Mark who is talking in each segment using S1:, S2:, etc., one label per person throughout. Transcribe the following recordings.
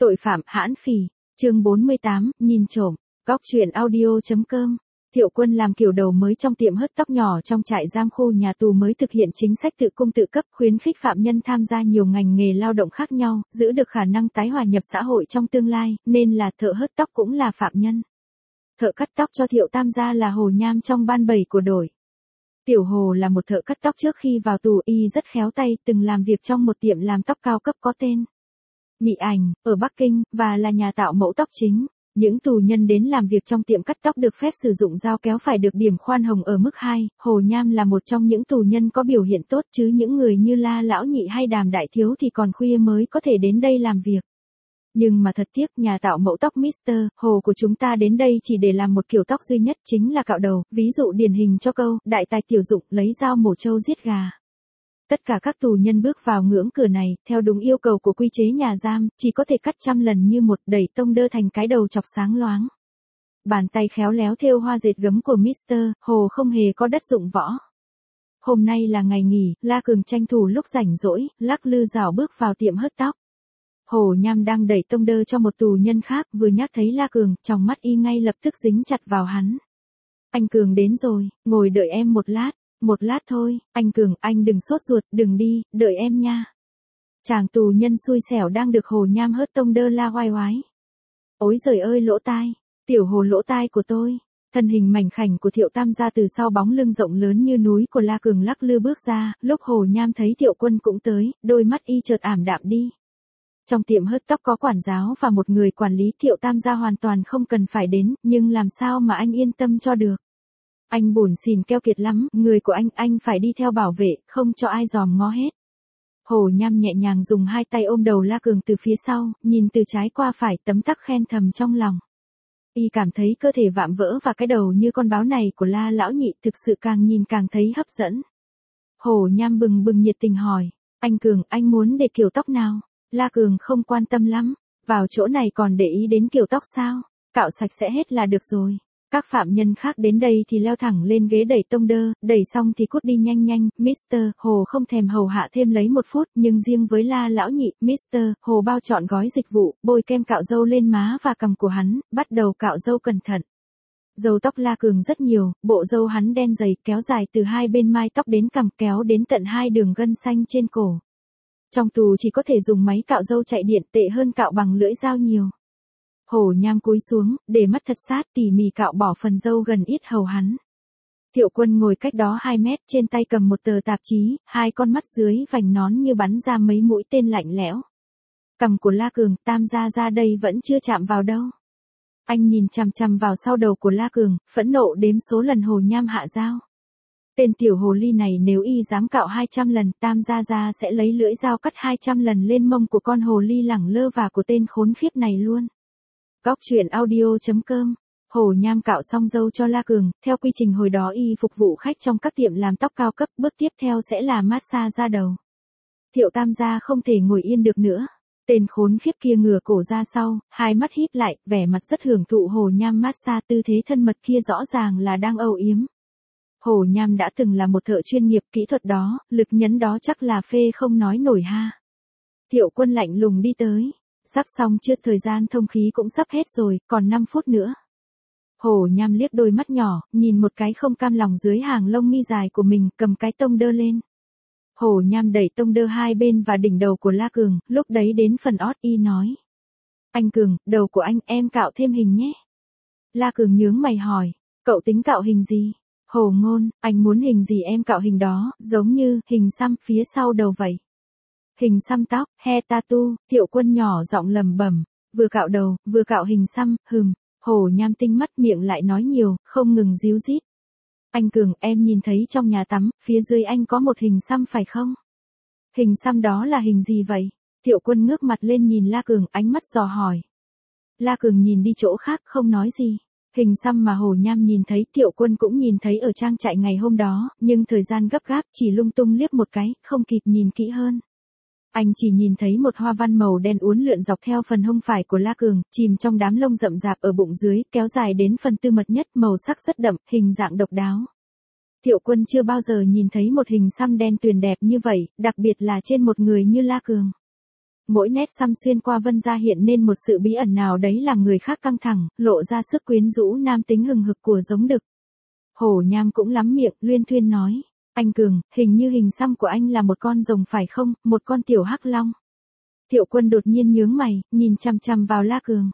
S1: Tội phạm hãn phỉ, chương 48, nhìn trộm, góc truyện audio.com. Thiệu Quân làm kiểu đầu mới trong tiệm hớt tóc nhỏ trong trại giam khu nhà tù mới thực hiện chính sách tự cung tự cấp, khuyến khích phạm nhân tham gia nhiều ngành nghề lao động khác nhau, giữ được khả năng tái hòa nhập xã hội trong tương lai, nên là thợ hớt tóc cũng là phạm nhân. Thợ cắt tóc cho Thiệu Tam gia là Hồ Nham trong ban 7 của đội. Tiểu Hồ là một thợ cắt tóc trước khi vào tù, y rất khéo tay, từng làm việc trong một tiệm làm tóc cao cấp có tên Mỹ Ảnh, ở Bắc Kinh, và là nhà tạo mẫu tóc chính. Những tù nhân đến làm việc trong tiệm cắt tóc được phép sử dụng dao kéo phải được điểm khoan hồng ở mức 2, Hồ Nham là một trong những tù nhân có biểu hiện tốt, chứ những người như La Lão Nhị hay Đàm Đại Thiếu thì còn khuya mới có thể đến đây làm việc. Nhưng mà thật tiếc, nhà tạo mẫu tóc Mr. Hồ của chúng ta đến đây chỉ để làm một kiểu tóc duy nhất, chính là cạo đầu, ví dụ điển hình cho câu, đại tài tiểu dụng, lấy dao mổ trâu giết gà. Tất cả các tù nhân bước vào ngưỡng cửa này, theo đúng yêu cầu của quy chế nhà giam, chỉ có thể cắt 100 lần như một, đẩy tông đơ thành cái đầu chọc sáng loáng. Bàn tay khéo léo thêu hoa dệt gấm của Mr. Hồ không hề có đất dụng võ. Hôm nay là ngày nghỉ, La Cường tranh thủ lúc rảnh rỗi, lắc lư rảo bước vào tiệm hớt tóc. Hồ Nham đang đẩy tông đơ cho một tù nhân khác, vừa nhắc thấy La Cường, trong mắt y ngay lập tức dính chặt vào hắn. Anh Cường đến rồi, ngồi đợi em một lát. Một lát thôi, anh Cường, anh đừng sốt ruột, đừng đi, đợi em nha. Chàng tù nhân xui xẻo đang được Hồ Nham hớt tông đơ la oai oái. Ối giời ơi lỗ tai, tiểu Hồ lỗ tai của tôi. Thân hình mảnh khảnh của Thiệu Tam gia từ sau bóng lưng rộng lớn như núi của La Cường lắc lư bước ra, lúc Hồ Nham thấy Thiệu Quân cũng tới, đôi mắt y chợt ảm đạm đi. Trong tiệm hớt tóc có quản giáo và một người quản lý, Thiệu Tam gia hoàn toàn không cần phải đến, nhưng làm sao mà anh yên tâm cho được. Anh bủn xỉn keo kiệt lắm, người của anh phải đi theo bảo vệ, không cho ai dòm ngó hết. Hồ Nham nhẹ nhàng dùng hai tay ôm đầu La Cường từ phía sau, nhìn từ trái qua phải, tấm tắc khen thầm trong lòng. Y cảm thấy cơ thể vạm vỡ và cái đầu như con báo này của La Lão Nhị thực sự càng nhìn càng thấy hấp dẫn. Hồ Nham bừng bừng nhiệt tình hỏi, anh Cường, anh muốn để kiểu tóc nào? La Cường không quan tâm lắm, vào chỗ này còn để ý đến kiểu tóc sao? Cạo sạch sẽ hết là được rồi. Các phạm nhân khác đến đây thì leo thẳng lên ghế đẩy tông đơ, đẩy xong thì cút đi nhanh nhanh, Mr. Hồ không thèm hầu hạ thêm lấy 1 phút, nhưng riêng với La Lão Nhị, Mr. Hồ bao trọn gói dịch vụ, bôi kem cạo râu lên má và cằm của hắn, bắt đầu cạo râu cẩn thận. Râu tóc La Cường rất nhiều, bộ râu hắn đen dày, kéo dài từ hai bên mai tóc đến cằm, kéo đến tận 2 đường gân xanh trên cổ. Trong tù chỉ có thể dùng máy cạo râu chạy điện, tệ hơn cạo bằng lưỡi dao nhiều. Hồ Nham cúi xuống, để mắt thật sát tỉ mỉ cạo bỏ phần râu gần yết hầu hắn. Thiệu Quân ngồi cách đó 2 mét, trên tay cầm một tờ tạp chí, 2 con mắt dưới vành nón như bắn ra mấy mũi tên lạnh lẽo. Cằm của La Cường, Tam gia ra đây vẫn chưa chạm vào đâu. Anh nhìn chằm chằm vào sau đầu của La Cường, phẫn nộ đếm số lần Hồ Nham hạ dao. Tên tiểu hồ ly này nếu y dám cạo 200 lần, Tam gia sẽ lấy lưỡi dao cắt 200 lần lên mông của con hồ ly lẳng lơ và của tên khốn khiếp này luôn. Góc truyện audio.com. Hồ Nham cạo xong râu cho La Cường, theo quy trình hồi đó y phục vụ khách trong các tiệm làm tóc cao cấp, bước tiếp theo sẽ là massage da đầu. Thiệu Tam gia không thể ngồi yên được nữa. Tên khốn khiếp kia ngửa cổ ra sau, hai mắt híp lại, vẻ mặt rất hưởng thụ Hồ Nham massage, tư thế thân mật kia rõ ràng là đang âu yếm. Hồ Nham đã từng là một thợ chuyên nghiệp, kỹ thuật đó, lực nhấn đó chắc là phê không nói nổi ha. Thiệu Quân lạnh lùng đi tới. Sắp xong chưa, thời gian thông khí cũng sắp hết rồi, còn 5 phút nữa. Hồ Nham liếc đôi mắt nhỏ, nhìn một cái không cam lòng dưới hàng lông mi dài của mình, cầm cái tông đơ lên. Hồ Nham đẩy tông đơ hai bên và đỉnh đầu của La Cường, lúc đấy đến phần ót y nói. Anh Cường, đầu của anh em cạo thêm hình nhé. La Cường nhướng mày hỏi, cậu tính cạo hình gì? Hồ Ngôn, anh muốn hình gì em cạo hình đó, giống như hình xăm phía sau đầu vậy. Hình xăm tóc, hair tattoo, Thiệu Quân nhỏ giọng lẩm bẩm, vừa cạo đầu, vừa cạo hình xăm, Hồ Nham tinh mắt miệng lại nói nhiều, không ngừng díu dít. Anh Cường, em nhìn thấy trong nhà tắm, phía dưới anh có một hình xăm phải không? Hình xăm đó là hình gì vậy? Thiệu Quân ngước mặt lên nhìn La Cường, ánh mắt dò hỏi. La Cường nhìn đi chỗ khác, không nói gì. Hình xăm mà Hồ Nham nhìn thấy, Thiệu Quân cũng nhìn thấy ở trang trại ngày hôm đó, nhưng thời gian gấp gáp, chỉ lung tung liếc một cái, không kịp nhìn kỹ hơn. Anh chỉ nhìn thấy một hoa văn màu đen uốn lượn dọc theo phần hông phải của La Cường, chìm trong đám lông rậm rạp ở bụng dưới, kéo dài đến phần tư mật nhất, màu sắc rất đậm, hình dạng độc đáo. Thiệu Quân chưa bao giờ nhìn thấy một hình xăm đen tuyền đẹp như vậy, đặc biệt là trên một người như La Cường. Mỗi nét xăm xuyên qua vân da hiện nên một sự bí ẩn nào đấy làm người khác căng thẳng, lộ ra sức quyến rũ nam tính hừng hực của giống đực. Hổ Nham cũng lắm miệng, luyên thuyên nói. Anh Cường, hình như hình xăm của anh là một con rồng phải không, một con tiểu hắc long. Thiệu Quân đột nhiên nhướng mày, nhìn chằm chằm vào La Cường.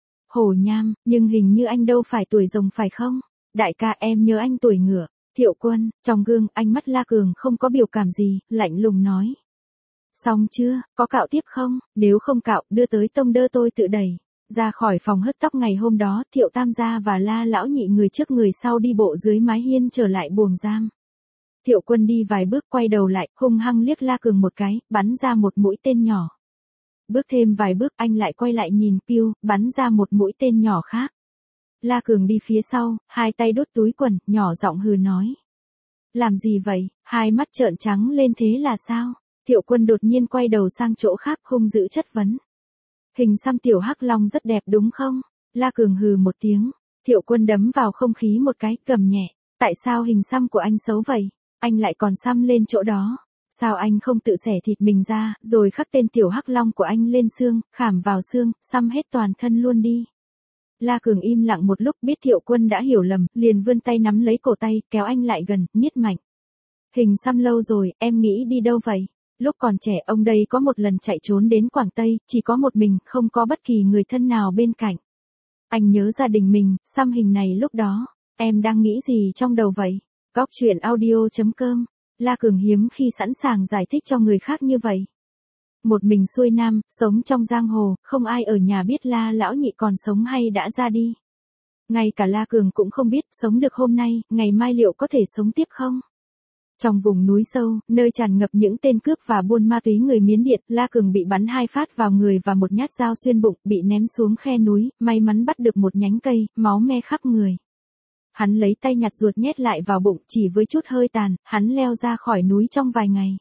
S1: Hổ Nham, nhưng hình như anh đâu phải tuổi rồng phải không? Đại ca em nhớ anh tuổi ngựa. Thiệu Quân, trong gương, ánh mắt La Cường không có biểu cảm gì, lạnh lùng nói. Xong chưa, có cạo tiếp không? Nếu không cạo, đưa tới tông đơ tôi tự đẩy. Ra khỏi phòng hớt tóc ngày hôm đó, Thiệu Tam gia và La lão nhị người trước người sau đi bộ dưới mái hiên trở lại buồng giam. Thiệu Quân đi vài bước quay đầu lại, hung hăng liếc La Cường một cái, bắn ra một mũi tên nhỏ. Bước thêm vài bước anh lại quay lại nhìn piu, bắn ra một mũi tên nhỏ khác. La Cường đi phía sau, hai tay đút túi quần, nhỏ giọng hừ nói. Làm gì vậy, hai mắt trợn trắng lên thế là sao? Thiệu Quân đột nhiên quay đầu sang chỗ khác hung dữ chất vấn. Hình xăm tiểu hắc long rất đẹp đúng không? La Cường hừ một tiếng. Thiệu Quân đấm vào không khí một cái, cầm nhẹ. Tại sao hình xăm của anh xấu vậy? Anh lại còn xăm lên chỗ đó. Sao anh không tự xẻ thịt mình ra, rồi khắc tên tiểu hắc long của anh lên xương, khảm vào xương, xăm hết toàn thân luôn đi. La Cường im lặng một lúc biết Thiệu Quân đã hiểu lầm, liền vươn tay nắm lấy cổ tay, kéo anh lại gần, niết mạnh. Hình xăm lâu rồi, em nghĩ đi đâu vậy? Lúc còn trẻ ông đây có một lần chạy trốn đến Quảng Tây, chỉ có một mình, không có bất kỳ người thân nào bên cạnh. Anh nhớ gia đình mình, xăm hình này lúc đó, em đang nghĩ gì trong đầu vậy? Góc truyện audio.com. La Cường hiếm khi sẵn sàng giải thích cho người khác như vậy. Một mình xuôi nam, sống trong giang hồ, không ai ở nhà biết La lão nhị còn sống hay đã ra đi. Ngay cả La Cường cũng không biết sống được hôm nay, ngày mai liệu có thể sống tiếp không? Trong vùng núi sâu, nơi tràn ngập những tên cướp và buôn ma túy người Miến Điện, La Cường bị bắn 2 phát vào người và một nhát dao xuyên bụng, bị ném xuống khe núi, may mắn bắt được một nhánh cây, máu me khắp người. Hắn lấy tay nhặt ruột nhét lại vào bụng, chỉ với chút hơi tàn, hắn leo ra khỏi núi trong vài ngày.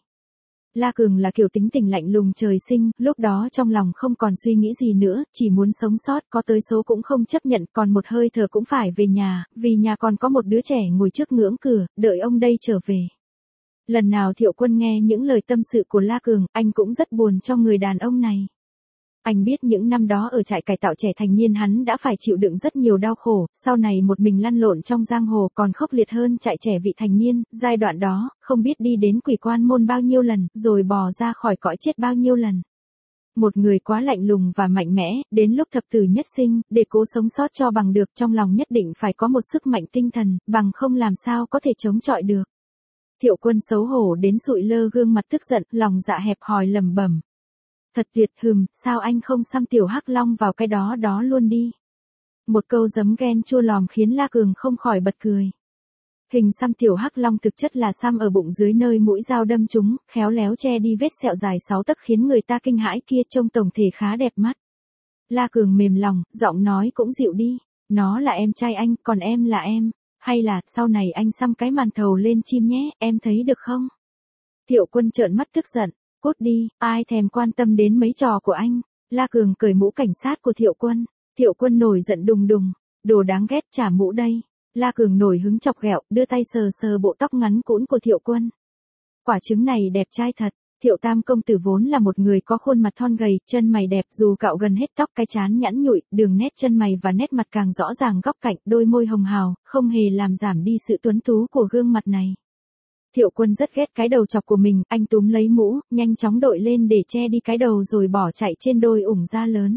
S1: La Cường là kiểu tính tình lạnh lùng trời sinh, lúc đó trong lòng không còn suy nghĩ gì nữa, chỉ muốn sống sót, có tới số cũng không chấp nhận, còn một hơi thở cũng phải về nhà, vì nhà còn có một đứa trẻ ngồi trước ngưỡng cửa, đợi ông đây trở về. Lần nào Thiệu Quân nghe những lời tâm sự của La Cường, anh cũng rất buồn cho người đàn ông này. Anh biết những năm đó ở trại cải tạo trẻ thành niên hắn đã phải chịu đựng rất nhiều đau khổ, sau này một mình lăn lộn trong giang hồ còn khốc liệt hơn trại trẻ vị thành niên, giai đoạn đó, không biết đi đến quỷ quan môn bao nhiêu lần, rồi bò ra khỏi cõi chết bao nhiêu lần. Một người quá lạnh lùng và mạnh mẽ, đến lúc thập tử nhất sinh, để cố sống sót cho bằng được trong lòng nhất định phải có một sức mạnh tinh thần, bằng không làm sao có thể chống chọi được. Thiệu Quân xấu hổ đến sụi lơ gương mặt tức giận, lòng dạ hẹp hòi lẩm bẩm. Thật tuyệt, sao anh không xăm tiểu hắc long vào cái đó luôn đi. Một câu giấm ghen chua lòm khiến La Cường không khỏi bật cười. Hình xăm tiểu hắc long thực chất là xăm ở bụng dưới nơi mũi dao đâm trúng, khéo léo che đi vết sẹo dài 6 tấc khiến người ta kinh hãi kia trông tổng thể khá đẹp mắt. La Cường mềm lòng, giọng nói cũng dịu đi. Nó là em trai anh, còn em là em. Hay là, sau này anh xăm cái màn thầu lên chim nhé, em thấy được không? Thiệu Quân trợn mắt tức giận. Cút đi, ai thèm quan tâm đến mấy trò của anh. La Cường cởi mũ cảnh sát của Thiệu Quân. Thiệu Quân nổi giận đùng đùng. Đồ đáng ghét, trả mũ đây. La Cường nổi hứng chọc ghẹo, đưa tay sờ sờ bộ tóc ngắn cũn của Thiệu Quân. Quả trứng này đẹp trai thật. Thiệu Tam công tử vốn là một người có khuôn mặt thon gầy, chân mày đẹp, dù cạo gần hết tóc, cái trán nhẵn nhụi, đường nét chân mày và nét mặt càng rõ ràng góc cạnh, đôi môi hồng hào, không hề làm giảm đi sự tuấn tú của gương mặt này. Thiệu Quân rất ghét cái đầu chọc của mình, anh túm lấy mũ, nhanh chóng đội lên để che đi cái đầu rồi bỏ chạy trên đôi ủng da lớn.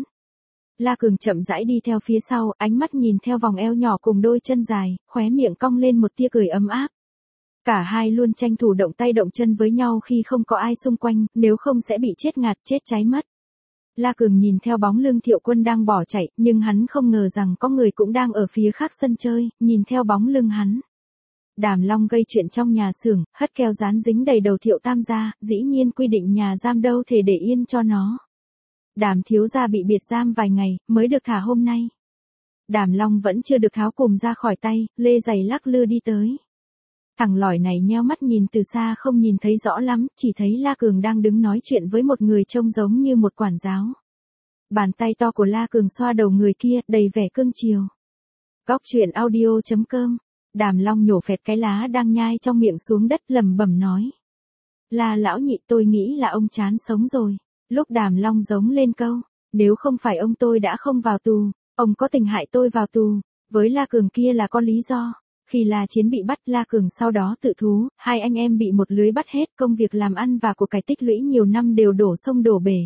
S1: La Cường chậm rãi đi theo phía sau, ánh mắt nhìn theo vòng eo nhỏ cùng đôi chân dài, khóe miệng cong lên một tia cười ấm áp. Cả hai luôn tranh thủ động tay động chân với nhau khi không có ai xung quanh, nếu không sẽ bị chết ngạt, chết cháy mất. La Cường nhìn theo bóng lưng Thiệu Quân đang bỏ chạy, nhưng hắn không ngờ rằng có người cũng đang ở phía khác sân chơi, nhìn theo bóng lưng hắn. Đàm Long gây chuyện trong nhà xưởng, hất keo dán dính đầy đầu Thiệu Tam gia, dĩ nhiên quy định nhà giam đâu thể để yên cho nó. Đàm thiếu gia bị biệt giam vài ngày, mới được thả hôm nay. Đàm Long vẫn chưa được tháo cùm ra khỏi tay, lê giày lắc lư đi tới. Thằng lỏi này nheo mắt nhìn từ xa không nhìn thấy rõ lắm, chỉ thấy La Cường đang đứng nói chuyện với một người trông giống như một quản giáo. Bàn tay to của La Cường xoa đầu người kia, đầy vẻ cưng chiều. Góc truyện audio.com. Đàm Long nhổ phẹt cái lá đang nhai trong miệng xuống đất lẩm bẩm nói. La lão nhị, tôi nghĩ là ông chán sống rồi. Lúc Đàm Long giống lên câu, nếu không phải ông tôi đã không vào tù, ông có tình hại tôi vào tù, với La Cường kia là có lý do. Khi La Chiến bị bắt, La Cường sau đó tự thú, hai anh em bị một lưới bắt hết, công việc làm ăn và của cải tích lũy nhiều năm đều đổ sông đổ bể.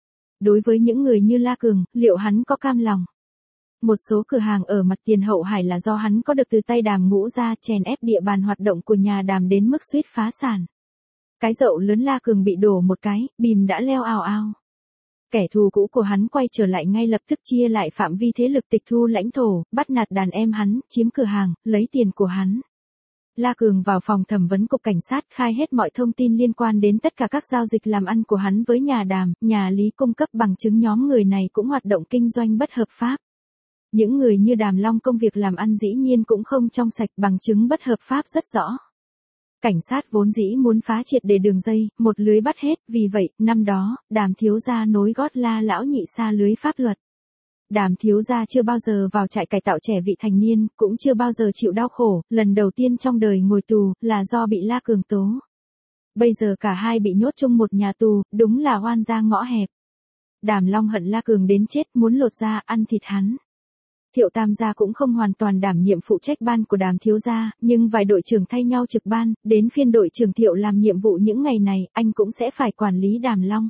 S1: Đối với những người như La Cường, liệu hắn có cam lòng? Một số cửa hàng ở mặt tiền Hậu Hải là do hắn có được từ tay Đàm Ngũ ra, chèn ép địa bàn hoạt động của nhà Đàm đến mức suýt phá sản. Cái dậu lớn La Cường bị đổ một cái, bìm đã leo ào ào. Kẻ thù cũ của hắn quay trở lại ngay lập tức, chia lại phạm vi thế lực, tịch thu lãnh thổ, bắt nạt đàn em hắn, chiếm cửa hàng, lấy tiền của hắn. La Cường vào phòng thẩm vấn cục cảnh sát, khai hết mọi thông tin liên quan đến tất cả các giao dịch làm ăn của hắn với nhà Đàm, nhà Lý cung cấp bằng chứng nhóm người này cũng hoạt động kinh doanh bất hợp pháp. Những người như Đàm Long công việc làm ăn dĩ nhiên cũng không trong sạch, bằng chứng bất hợp pháp rất rõ. Cảnh sát vốn dĩ muốn phá triệt để đường dây, một lưới bắt hết, vì vậy, năm đó, Đàm thiếu gia nối gót La lão nhị xa lưới pháp luật. Đàm thiếu gia chưa bao giờ vào trại cải tạo trẻ vị thành niên, cũng chưa bao giờ chịu đau khổ, lần đầu tiên trong đời ngồi tù, là do bị La Cường tố. Bây giờ cả hai bị nhốt chung một nhà tù, đúng là oan gia ngõ hẹp. Đàm Long hận La Cường đến chết, muốn lột da, ăn thịt hắn. Thiệu Tam gia cũng không hoàn toàn đảm nhiệm phụ trách ban của Đàm thiếu gia, nhưng vài đội trưởng thay nhau trực ban, đến phiên đội trưởng Thiệu làm nhiệm vụ những ngày này, anh cũng sẽ phải quản lý Đàm Long.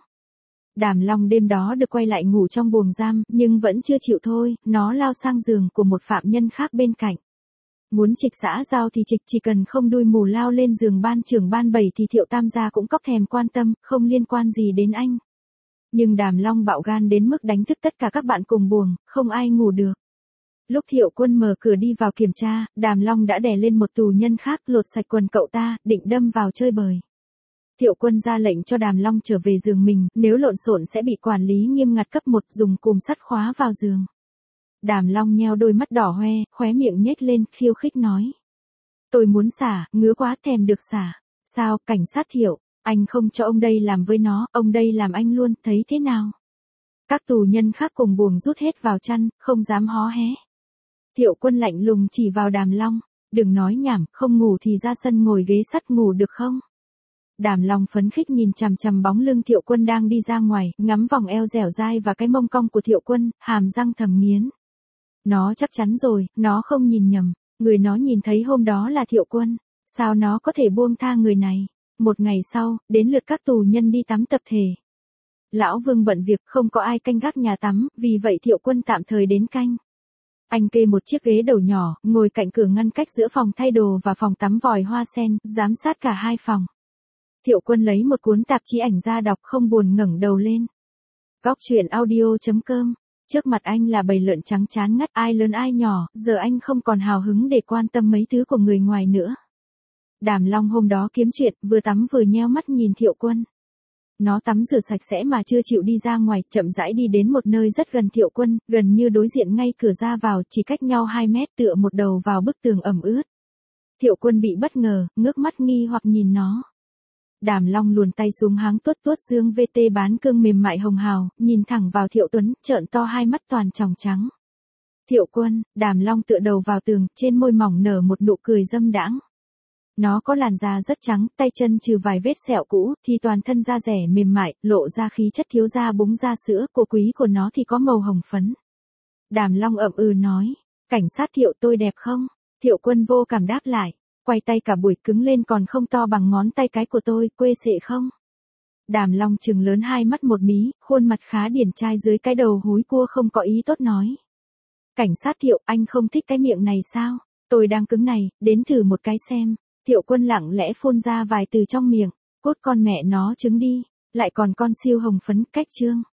S1: Đàm Long đêm đó được quay lại ngủ trong buồng giam, nhưng vẫn chưa chịu thôi, nó lao sang giường của một phạm nhân khác bên cạnh. Muốn trịch xã giao thì trịch, chỉ cần không đuôi mù lao lên giường ban trưởng ban 7 thì Thiệu Tam gia cũng cóc thèm quan tâm, không liên quan gì đến anh. Nhưng Đàm Long bạo gan đến mức đánh thức tất cả các bạn cùng buồng, không ai ngủ được. Lúc Thiệu Quân mở cửa đi vào kiểm tra, Đàm Long đã đè lên một tù nhân khác, lột sạch quần cậu ta, định đâm vào chơi bời. Thiệu Quân ra lệnh cho Đàm Long trở về giường mình, nếu lộn xộn sẽ bị quản lý nghiêm ngặt cấp 1, dùng cùm sắt khóa vào giường. Đàm Long nheo đôi mắt đỏ hoe, khóe miệng nhếch lên, khiêu khích nói. Tôi muốn xả, ngứa quá thèm được xả. Sao, cảnh sát Thiệu, anh không cho ông đây làm với nó, ông đây làm anh luôn, thấy thế nào? Các tù nhân khác cùng buồng rút hết vào chăn, không dám hó hé. Thiệu Quân lạnh lùng chỉ vào Đàm Long, đừng nói nhảm, không ngủ thì ra sân ngồi ghế sắt ngủ được không? Đàm Long phấn khích nhìn chằm chằm bóng lưng Thiệu Quân đang đi ra ngoài, ngắm vòng eo dẻo dai và cái mông cong của Thiệu Quân, hàm răng thầm nghiến. Nó chắc chắn rồi, nó không nhìn nhầm, người nó nhìn thấy hôm đó là Thiệu Quân, sao nó có thể buông tha người này? Một ngày sau, đến lượt các tù nhân đi tắm tập thể. Lão Vương bận việc, không có ai canh gác nhà tắm, vì vậy Thiệu Quân tạm thời đến canh. Anh kê một chiếc ghế đầu nhỏ, ngồi cạnh cửa ngăn cách giữa phòng thay đồ và phòng tắm vòi hoa sen, giám sát cả hai phòng. Thiệu Quân lấy một cuốn tạp chí ảnh ra đọc, không buồn ngẩng đầu lên. Góc truyện audio.com. Trước mặt anh là bầy lợn trắng chán ngắt, ai lớn ai nhỏ, giờ anh không còn hào hứng để quan tâm mấy thứ của người ngoài nữa. Đàm Long hôm đó kiếm chuyện, vừa tắm vừa nheo mắt nhìn Thiệu Quân. Nó tắm rửa sạch sẽ mà chưa chịu đi ra ngoài, chậm rãi đi đến một nơi rất gần Thiệu Quân, gần như đối diện ngay cửa ra vào, chỉ cách nhau 2 mét, tựa một đầu vào bức tường ẩm ướt. Thiệu Quân bị bất ngờ, ngước mắt nghi hoặc nhìn nó. Đàm Long luồn tay xuống háng tuốt tuốt dương VT bán cương mềm mại hồng hào, nhìn thẳng vào Thiệu Tuấn, trợn to hai mắt toàn tròng trắng. Thiệu Quân, Đàm Long tựa đầu vào tường, trên môi mỏng nở một nụ cười dâm đãng. Nó có làn da rất trắng, tay chân trừ vài vết sẹo cũ, thì toàn thân da rẻ mềm mại, lộ ra khí chất thiếu gia búng da sữa, của quý của nó thì có màu hồng phấn. Đàm Long ậm ừ nói, cảnh sát Thiệu tôi đẹp không? Thiệu Quân vô cảm đáp lại, quay tay cả buổi cứng lên còn không to bằng ngón tay cái của tôi, quê xệ không? Đàm Long trừng lớn hai mắt một mí, khuôn mặt khá điển trai dưới cái đầu húi cua không có ý tốt nói. Cảnh sát Thiệu, anh không thích cái miệng này sao? Tôi đang cứng này, đến thử một cái xem. Thiệu Quân lặng lẽ phun ra vài từ trong miệng, cốt con mẹ nó trứng đi, lại còn con siêu hồng phấn, cách trương.